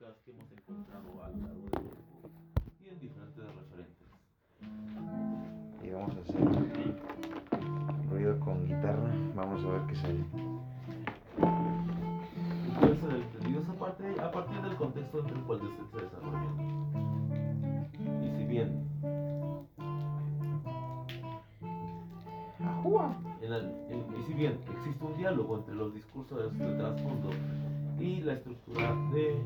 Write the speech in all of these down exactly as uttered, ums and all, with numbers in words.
músicas que hemos encontrado a lo largo del tiempo y en diferentes referentes. Y vamos a hacer ruido con guitarra. Vamos a ver qué sale. Y puede ser entendido esa parte a partir del contexto entre el cual usted se desarrolla. Y si bien en el, en, y si bien existe un diálogo entre los discursos de trasfondo y la estructura de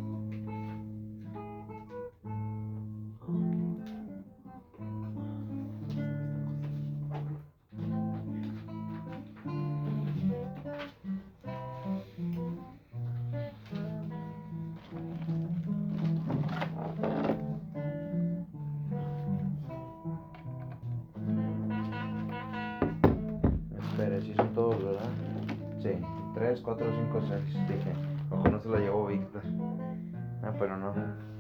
Espera, si son todos, ¿verdad? Sí, tres, cuatro, cinco, seis. Dije, ojo, no se lo llevó Víctor. Ah, pero no.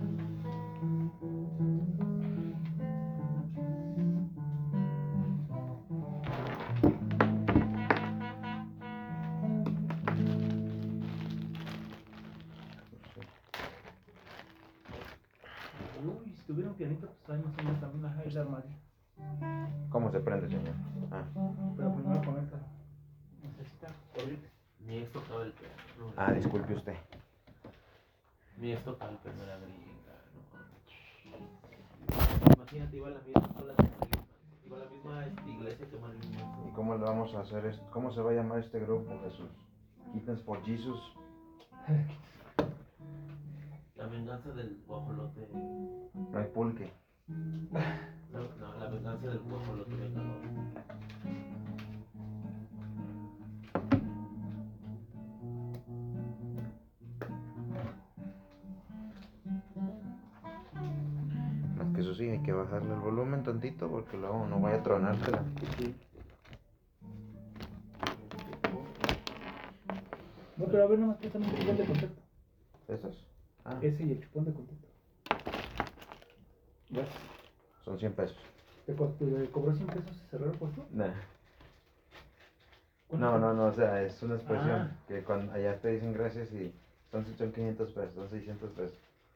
Uy, si tuviera un pianito, pues ahí más o menos también ajá, ahí la armaría. ¿Cómo se prende, señor? Ah, Pero primero conecta. Necesita corriente. mi ex tocaba el piano. ah disculpe usted. Mi ex tocaba el piano, era gringa, ¿no? Imagínate, iba a la misma escuela que Marilyn, iba a la misma este, iglesia que Marilyn Manson. ¿Y cómo le vamos a hacer esto? ¿Cómo se va a llamar este grupo, Jesús? Kittens for Jesus. La venganza del guajolote. No hay pulque. No, no, la venganza del guajolote vengador. Más que eso sí, hay que bajarle el volumen tantito porque luego no vaya a tronársela. Sí. No, pero a ver, nomás préstame un chupón de contacto. ¿Esos? Ah, Ese y el chupón de contacto. Gracias. son cien pesos. ¿Te, co- te cobró cien pesos cerrar el puesto? Nah. ¿Cuánto No, te- no, no, o sea, es una expresión Ah. que cuando allá te dicen gracias y son, son quinientos pesos, son seiscientos pesos.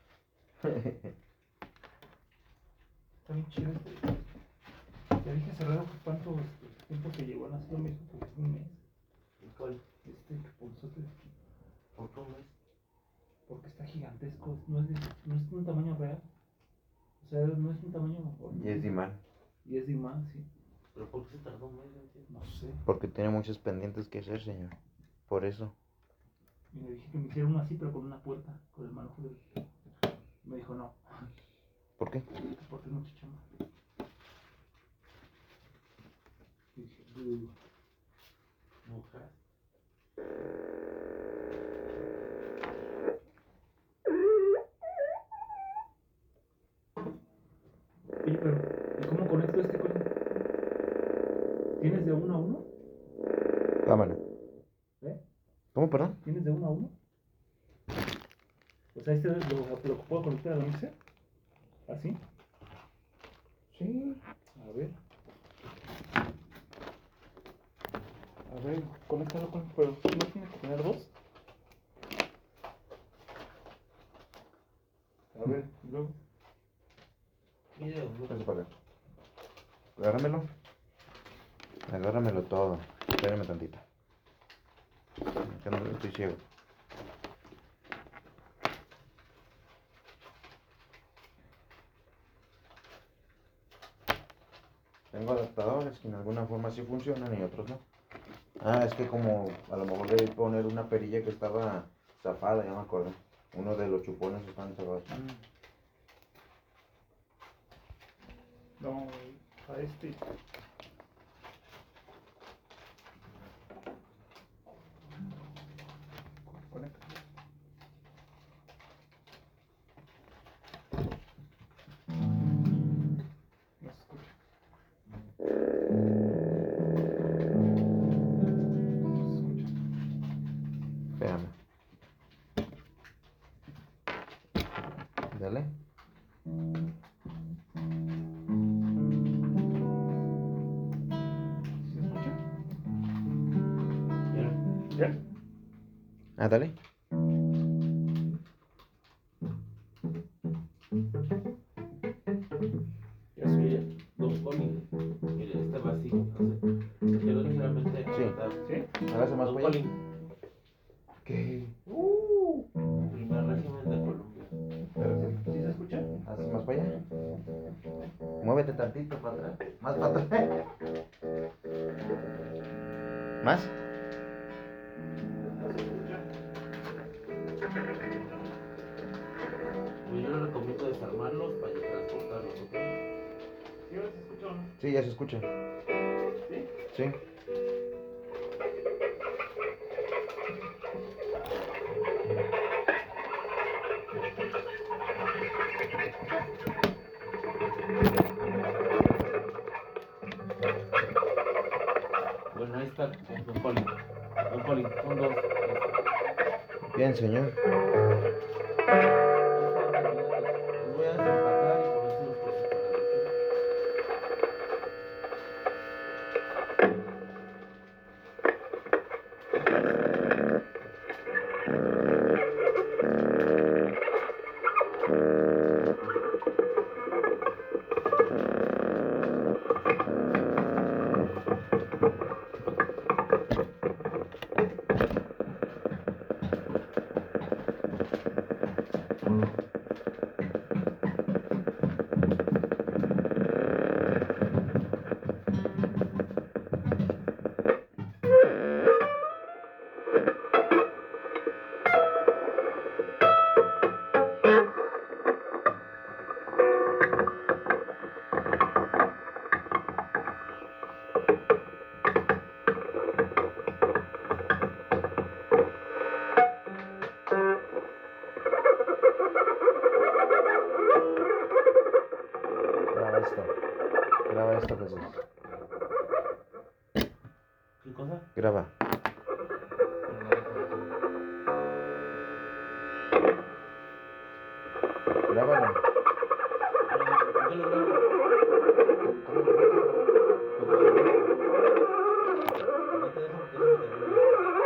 Está bien chido este. Ya dije cerrado que cuánto este, tiempo te llevó a hacer lo mismo, pues un mes. ¿Y cuál? Este chuponzote de aquí. ¿Por qué un mes? Porque está gigantesco, no es, de, no es un tamaño real. O sea, no es un tamaño. Y es de imán. Y es de imán, sí. ¿Pero por qué se tardó un mes? No entiendo. No sé. Porque tiene muchos pendientes que hacer, señor. Por eso. Y le dije que me hicieron uno así, pero con una puerta, con el manojo del. Me dijo no, ¿Por qué? porque es mucha chamba. Y dije, "Uh". Mujer. Oye, pero ¿y cómo conecto este con? ¿Tienes de uno a uno? Cámara. ¿Eh? ¿Cómo, perdón? ¿Tienes de uno a uno? O sea, este lo, lo puedo conectar a la mixer. ¿Así? Sí. A ver. A ver, conéctalo con. Pero no tienes que tener dos. A ver, y luego. Mira, Pase para acá. Agárramelo. Agárramelo todo. Espérame tantito. Acá no estoy ciego. Tengo adaptadores que en alguna forma sí funcionan y otros no. Ah, es que como a lo mejor debí poner una perilla que estaba zafada, ya me acuerdo. Uno de los chupones están zafados. No, a este. Conecta. No se escucha. No se escucha. Espérame. Dale. ¿Se escucha? ya. ¿Ya? Ah, dale. Colin. ¿Qué? Uh, primer régimen de Colombia. Espérate. ¿Sí se escucha? Haz más para allá. Muévete tantito para atrás. Más para atrás. ¿Más? ¿No se escucha? Pues yo les recomiendo desarmarlos para transportarlos, ¿ok? ¿Sí ahora se escucha o no? Sí, ya se escucha. ¿Sí? Sí. Bueno, ahí está Don Colin. Don Colin, son dos. Bien, señor. Los voy a desempacar y ponerlos por separado, ¿ok? Graba esto. Graba esto, Jesús. ¿Qué cosa? Graba. Grábalo. ¿Qué lo grabo? Déjate, déjame, déjame terminar.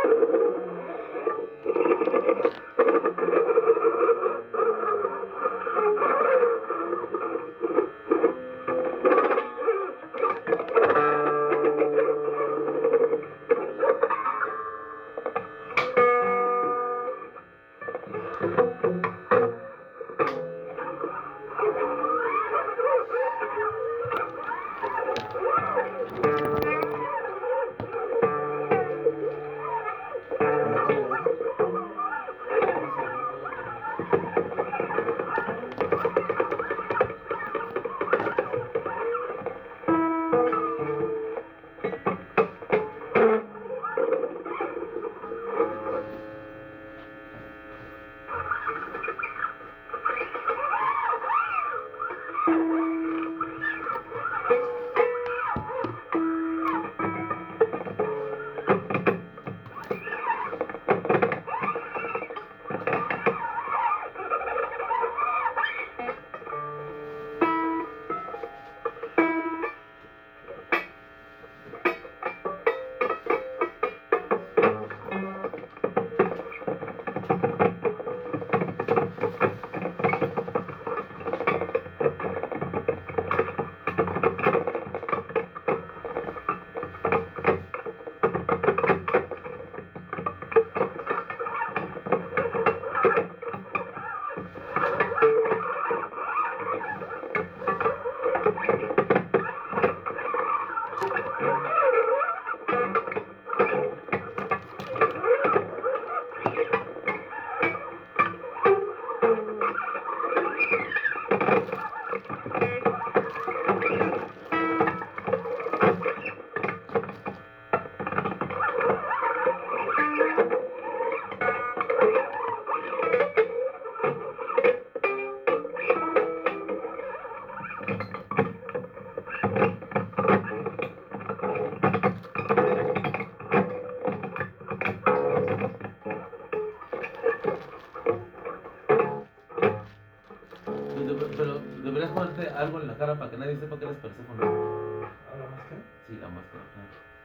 Pero deberías ponerte algo en la cara para que nadie sepa que eres Perséfone. ¿A la máscara? Sí, la máscara. Ajá.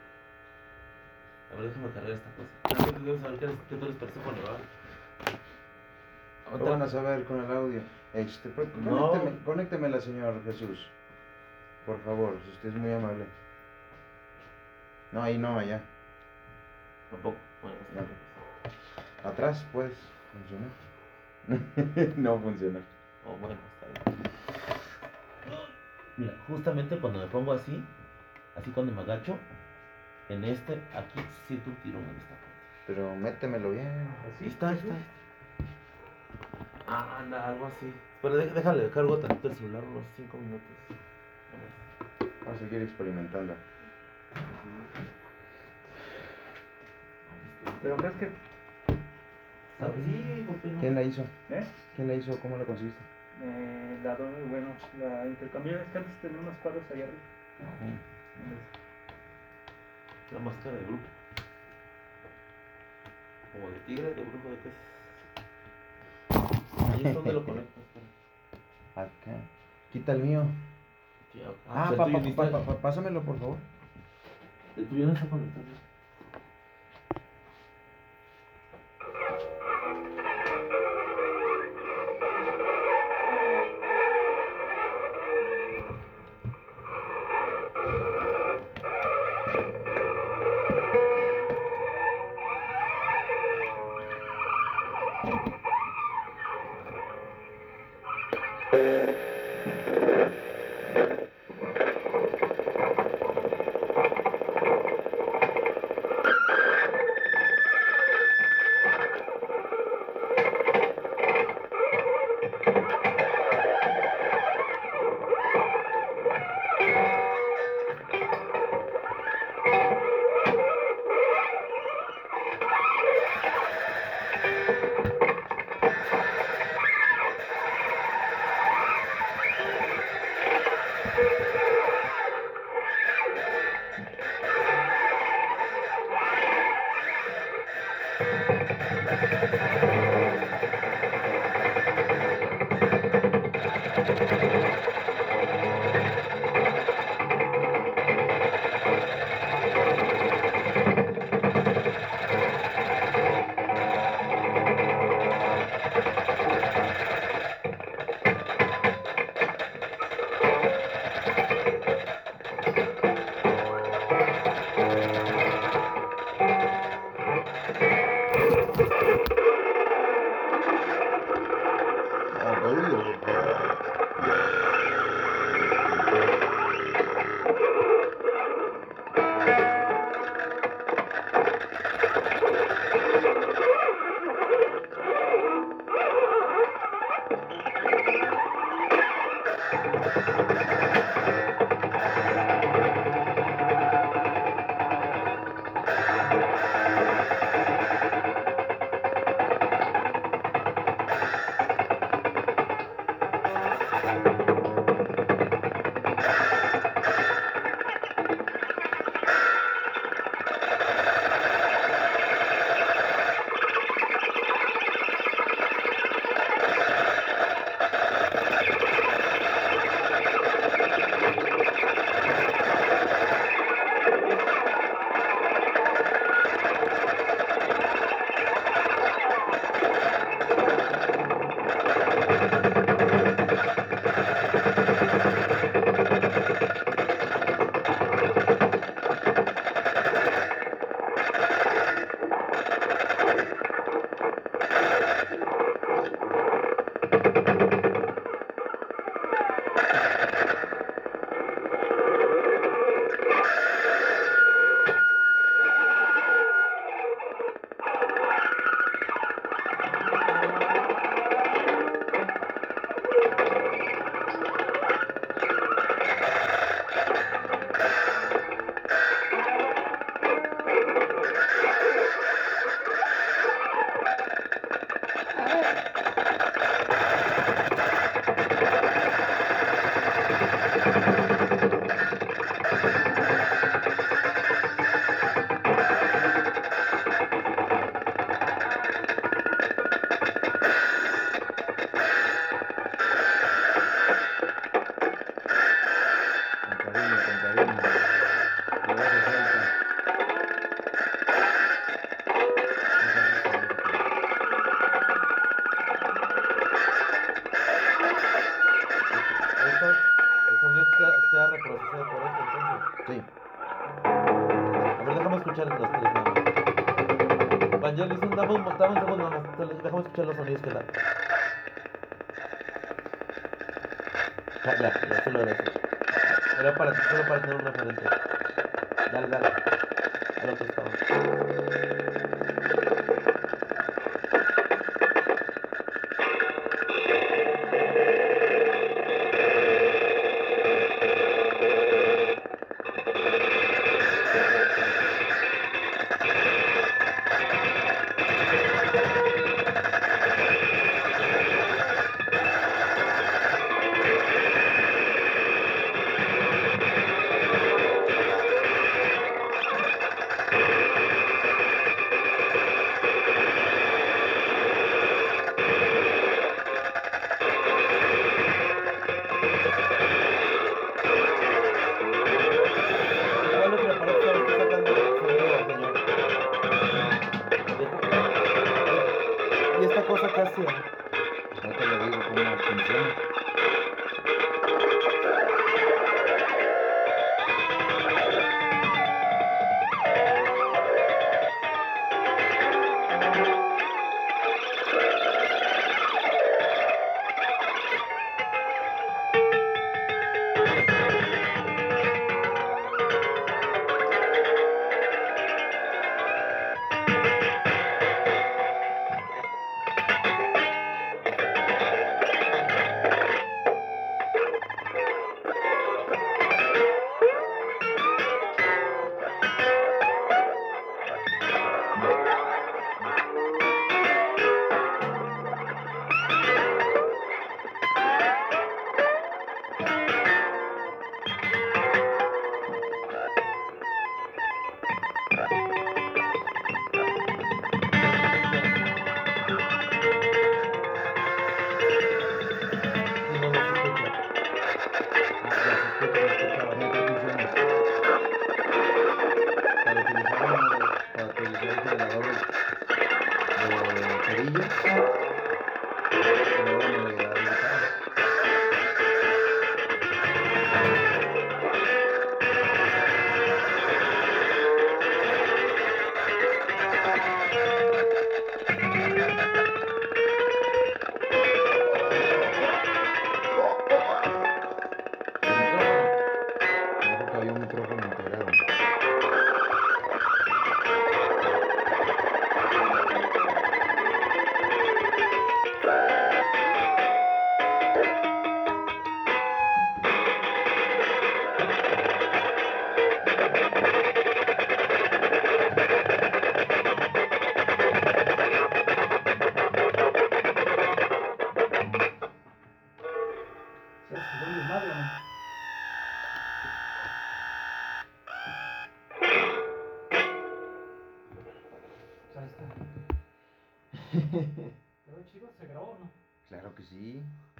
A ver, déjame cargar esta cosa. Realmente debes saber que, eres, que tú eres Perséfone, ¿verdad? Lo van a saber con el audio. Este, pues, No. conécteme, conéctemela, señor Jesús. Por favor, si usted es muy amable. No, ahí no, allá. Tampoco. Bueno, No. pues, Atrás puedes funcionar. No funciona. oh, bueno, está bien. Mira, justamente cuando me pongo así, así cuando me agacho, en este, aquí siento un tirón en esta parte. Pero métemelo bien. Ahí está, ahí está. Ah, anda, algo así. Pero dé- déjale, cargo tantito el celular unos cinco minutos. A ver. Vamos a seguir experimentando. Pero crees que. ¿Sabes? Sí, ¿por qué no? ¿Quién la hizo? ¿Eh? ¿Quién la hizo? ¿Cómo la conseguiste? Eh, la do- bueno, la intercambié. Es que antes tenía unos cuadros allá arriba. La máscara de grupo. Como de tigre, de brujo de peces. Ahí es donde lo conectas. pero- Acá. Quita el mío. Sí, Ah, pues pa, el pa, tuyo ni pa, está- pa- pa- pásamelo, por favor. El tuyo no está conectado. queda reprocesado por esto entonces. Sí. A ver, déjame escuchar los tres nada más. Jerry, dame, dame un dame un segundo nada más. Déjame escuchar los sonidos que da. Ya, ya, ya se lo agradezco. Era para, solo para tener un referente. Dale, dale. A lo que estaba. Igual lo que me parece que ahora está sacando sonido, señor. Dejo- ¿Y esta cosa qué hace? No te lo digo cómo funciona. Sí, no, no se escucha. Ah, ya se escucha, se escucha. ¿Cómo que funciona? Para utilizar el modo- para utilizar el generador de, de perillas, genera la modalidad digital. El micrófono. Me dijo que había un micrófono integrado. Se hace buen desmadre, ¿o no? Pues ahí está. ¿Quedó chido? ¿Se grabó o no? Claro que sí.